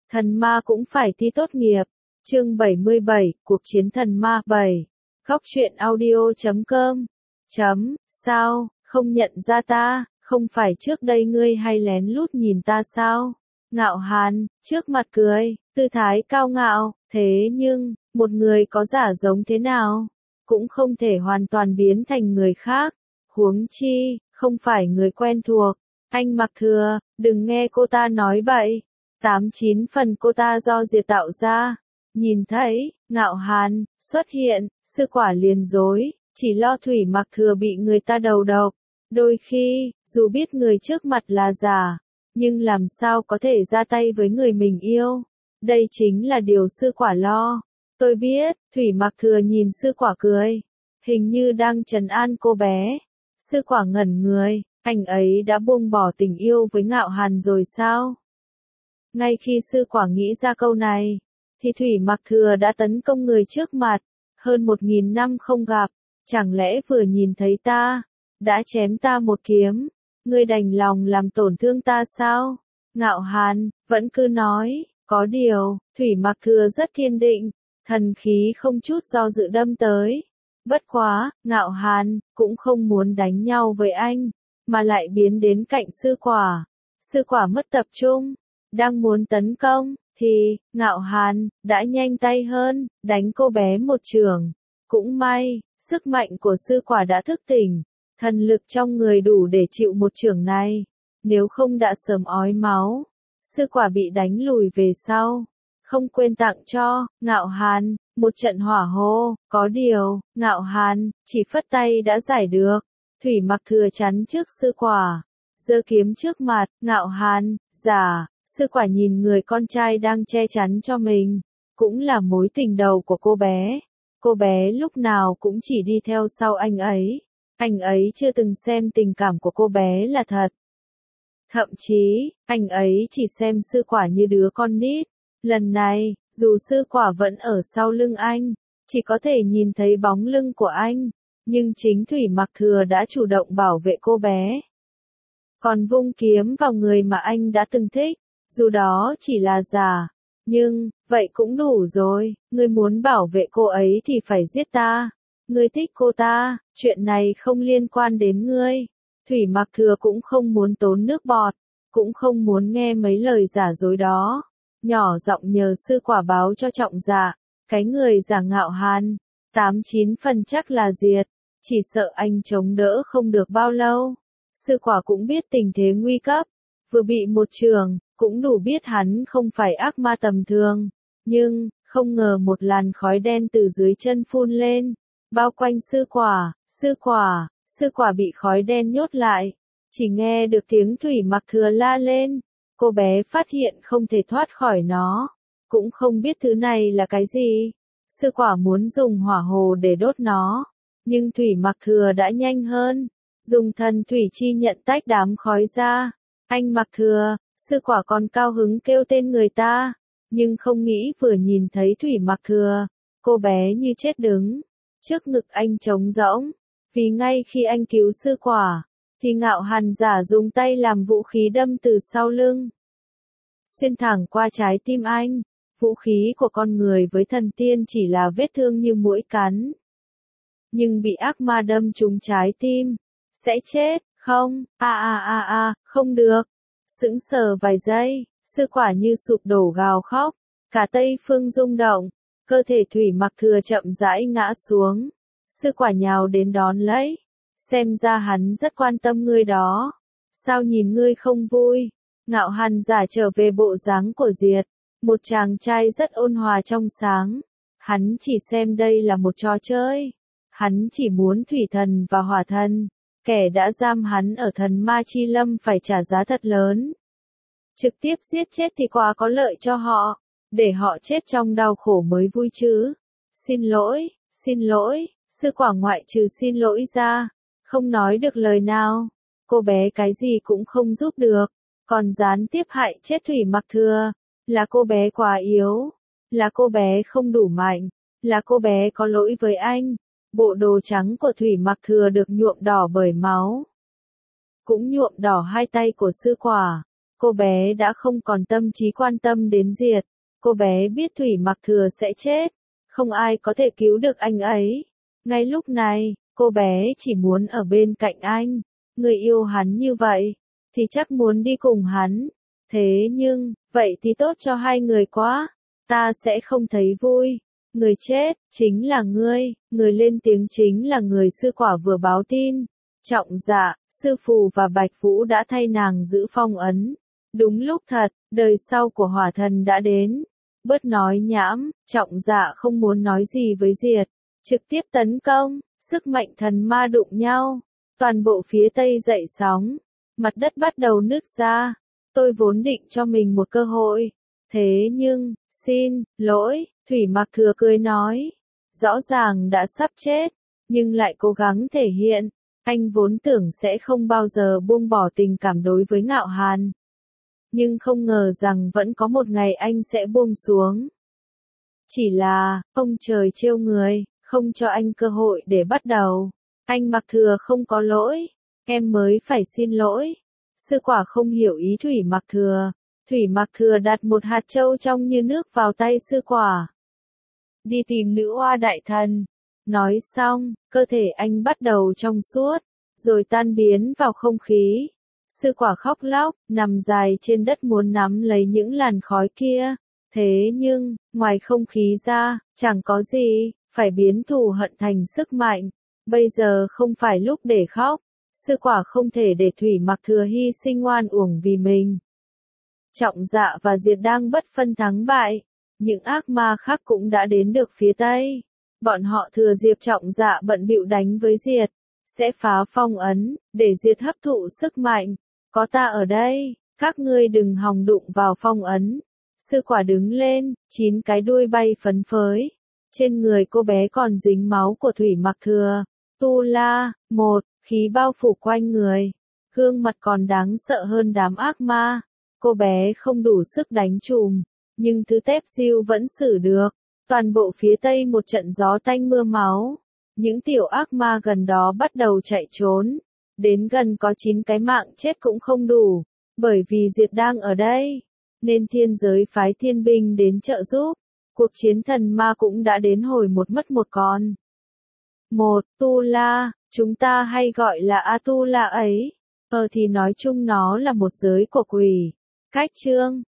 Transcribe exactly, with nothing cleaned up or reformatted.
Thần ma cũng phải thi tốt nghiệp. Chương bảy mươi bảy, cuộc chiến thần ma bảy. Góc truyện audio chấm com. Chấm, sao, không nhận ra ta, không phải trước đây ngươi hay lén lút nhìn ta sao? Ngạo Hàn, trước mặt cười, tư thái cao ngạo, thế nhưng, một người có giả giống thế nào, cũng không thể hoàn toàn biến thành người khác. Huống chi, không phải người quen thuộc. Anh Mặc Thừa, đừng nghe cô ta nói bậy. Tám chín phần cô ta do Diệt tạo ra. Nhìn thấy, Ngạo Hàn xuất hiện, sư quả liền dối, chỉ lo Thủy Mặc Thừa bị người ta đầu độc. Đôi khi, dù biết người trước mặt là giả, nhưng làm sao có thể ra tay với người mình yêu. Đây chính là điều sư quả lo. Tôi biết, Thủy Mặc Thừa nhìn sư quả cười, hình như đang trấn an cô bé. Sư quả ngẩn người, anh ấy đã buông bỏ tình yêu với Ngạo Hàn rồi sao? Ngay khi sư quả nghĩ ra câu này, thì Thủy Mặc Thừa đã tấn công người trước mặt. Hơn một nghìn năm không gặp, chẳng lẽ vừa nhìn thấy ta, đã chém ta một kiếm? Ngươi đành lòng làm tổn thương ta sao? Ngạo Hàn vẫn cứ nói, có điều, Thủy Mặc Thừa rất kiên định, thần khí không chút do dự đâm tới. Bất quá, Ngạo Hàn cũng không muốn đánh nhau với anh, mà lại biến đến cạnh sư quả. Sư quả mất tập trung, đang muốn tấn công, thì, Ngạo Hàn đã nhanh tay hơn, đánh cô bé một chưởng. Cũng may, sức mạnh của sư quả đã thức tỉnh, thần lực trong người đủ để chịu một chưởng này, nếu không đã sớm ói máu. Sư quả bị đánh lùi về sau, không quên tặng cho Ngạo Hàn một trận hỏa hô, có điều, Ngạo Hàn chỉ phất tay đã giải được. Thủy Mặc Thừa chắn trước sư quả, giơ kiếm trước mặt. Ngạo Hàn, giả, sư quả nhìn người con trai đang che chắn cho mình, cũng là mối tình đầu của cô bé. Cô bé lúc nào cũng chỉ đi theo sau anh ấy, anh ấy chưa từng xem tình cảm của cô bé là thật. Thậm chí, anh ấy chỉ xem sư quả như đứa con nít. Lần này, dù sư quả vẫn ở sau lưng anh, chỉ có thể nhìn thấy bóng lưng của anh, nhưng chính Thủy Mặc Thừa đã chủ động bảo vệ cô bé. Còn vung kiếm vào người mà anh đã từng thích, dù đó chỉ là giả, nhưng, vậy cũng đủ rồi. Ngươi muốn bảo vệ cô ấy thì phải giết ta. Ngươi thích cô ta, chuyện này không liên quan đến ngươi. Thủy Mặc Thừa cũng không muốn tốn nước bọt, cũng không muốn nghe mấy lời giả dối đó. Nhỏ giọng nhờ sư quả báo cho Trọng Dạ, cái người giả Ngạo Hàn, tám chín phần chắc là diệt, chỉ sợ anh chống đỡ không được bao lâu. Sư quả cũng biết tình thế nguy cấp, vừa bị một chưởng, cũng đủ biết hắn không phải ác ma tầm thường, nhưng, không ngờ một làn khói đen từ dưới chân phun lên, bao quanh sư quả. Sư quả, sư quả bị khói đen nhốt lại, chỉ nghe được tiếng Thủy Mặc Thừa la lên. Cô bé phát hiện không thể thoát khỏi nó, cũng không biết thứ này là cái gì. Sư quả muốn dùng hỏa hồ để đốt nó, nhưng Thủy Mặc Thừa đã nhanh hơn, dùng thần thủy chi nhận tách đám khói ra. Anh Mặc Thừa, sư quả còn cao hứng kêu tên người ta, nhưng không nghĩ vừa nhìn thấy Thủy Mặc Thừa, cô bé như chết đứng. Trước ngực anh trống rỗng, vì ngay khi anh cứu sư quả, thì Ngạo Hàn giả dùng tay làm vũ khí đâm từ sau lưng, xuyên thẳng qua trái tim anh. Vũ khí của con người với thần tiên chỉ là vết thương như muỗi cắn, nhưng bị ác ma đâm trúng trái tim, sẽ chết, không? A a a a, không được. Sững sờ vài giây, sư quả như sụp đổ gào khóc, cả Tây Phương rung động, cơ thể Thủy Mặc Thừa chậm rãi ngã xuống. Sư quả nhào đến đón lấy, xem ra hắn rất quan tâm ngươi đó. Sao nhìn ngươi không vui? Ngạo Hàn giả trở về bộ dáng của Diệt, một chàng trai rất ôn hòa trong sáng. Hắn chỉ xem đây là một trò chơi. Hắn chỉ muốn thủy thần và hỏa thần, kẻ đã giam hắn ở thần ma chi lâm phải trả giá thật lớn. Trực tiếp giết chết thì quá có lợi cho họ, để họ chết trong đau khổ mới vui chứ. Xin lỗi, xin lỗi, sư quả ngoại trừ xin lỗi ra, không nói được lời nào. Cô bé cái gì cũng không giúp được, còn gián tiếp hại chết Thủy Mặc Thừa. Là cô bé quá yếu, là cô bé không đủ mạnh, là cô bé có lỗi với anh. Bộ đồ trắng của Thủy Mặc Thừa được nhuộm đỏ bởi máu, cũng nhuộm đỏ hai tay của sư quả. cô bé đã không còn tâm trí quan tâm đến Diệt. Cô bé biết Thủy Mặc Thừa sẽ chết, không ai có thể cứu được anh ấy. Ngay lúc này, cô bé chỉ muốn ở bên cạnh anh. Người yêu hắn như vậy, thì chắc muốn đi cùng hắn. Thế nhưng, vậy thì tốt cho hai người quá. Ta sẽ không thấy vui. Người chết, chính là ngươi. Người lên tiếng chính là người sư quả vừa báo tin. Trọng Dạ, sư phù và Bạch Vũ đã thay nàng giữ phong ấn. Đúng lúc thật, đời sau của hỏa thần đã đến. Bớt nói nhảm, Trọng Dạ không muốn nói gì với Diệt. Trực tiếp tấn công, sức mạnh thần ma đụng nhau. Toàn bộ phía tây dậy sóng. Mặt đất bắt đầu nứt ra. Tôi vốn định cho mình một cơ hội. Thế nhưng, xin, lỗi, Thủy Mặc Thừa cười nói. Rõ ràng đã sắp chết, nhưng lại cố gắng thể hiện. Anh vốn tưởng sẽ không bao giờ buông bỏ tình cảm đối với Ngạo Hàn. Nhưng không ngờ rằng vẫn có một ngày anh sẽ buông xuống. Chỉ là, ông trời trêu người, không cho anh cơ hội để bắt đầu. Anh Mặc Thừa không có lỗi, em mới phải xin lỗi. Sư quả không hiểu ý Thủy Mặc Thừa. Thủy Mặc Thừa đặt một hạt châu trong như nước vào tay sư quả. Đi tìm nữ oa đại thần. Nói xong, cơ thể anh bắt đầu trong suốt, rồi tan biến vào không khí. Sư quả khóc lóc, nằm dài trên đất muốn nắm lấy những làn khói kia. Thế nhưng, ngoài không khí ra, chẳng có gì, phải biến thù hận thành sức mạnh. Bây giờ không phải lúc để khóc. Sư quả không thể để Thủy Mặc Thừa hy sinh oan uổng vì mình. Trọng Dạ và Diệt đang bất phân thắng bại. Những ác ma khác cũng đã đến được phía Tây. Bọn họ thừa dịp Trọng Dạ bận bịu đánh với Diệt. Sẽ phá phong ấn, để Diệt hấp thụ sức mạnh. Có ta ở đây, các ngươi đừng hòng đụng vào phong ấn. Sư quả đứng lên, chín cái đuôi bay phấn phới. Trên người cô bé còn dính máu của Thủy Mặc Thừa. Tu La, một, khí bao phủ quanh người. Gương mặt còn đáng sợ hơn đám ác ma. Cô bé không đủ sức đánh trùm, nhưng thứ tép diêu vẫn xử được. Toàn bộ phía tây một trận gió tanh mưa máu. Những tiểu ác ma gần đó bắt đầu chạy trốn. Đến gần có chín cái mạng chết cũng không đủ. Bởi vì Diệt đang ở đây, nên thiên giới phái thiên binh đến trợ giúp. Cuộc chiến thần ma cũng đã đến hồi một mất một con. Một, Tu La, chúng ta hay gọi là A-tu-la ấy. Ờ thì nói chung nó là một giới của quỷ. Cách chương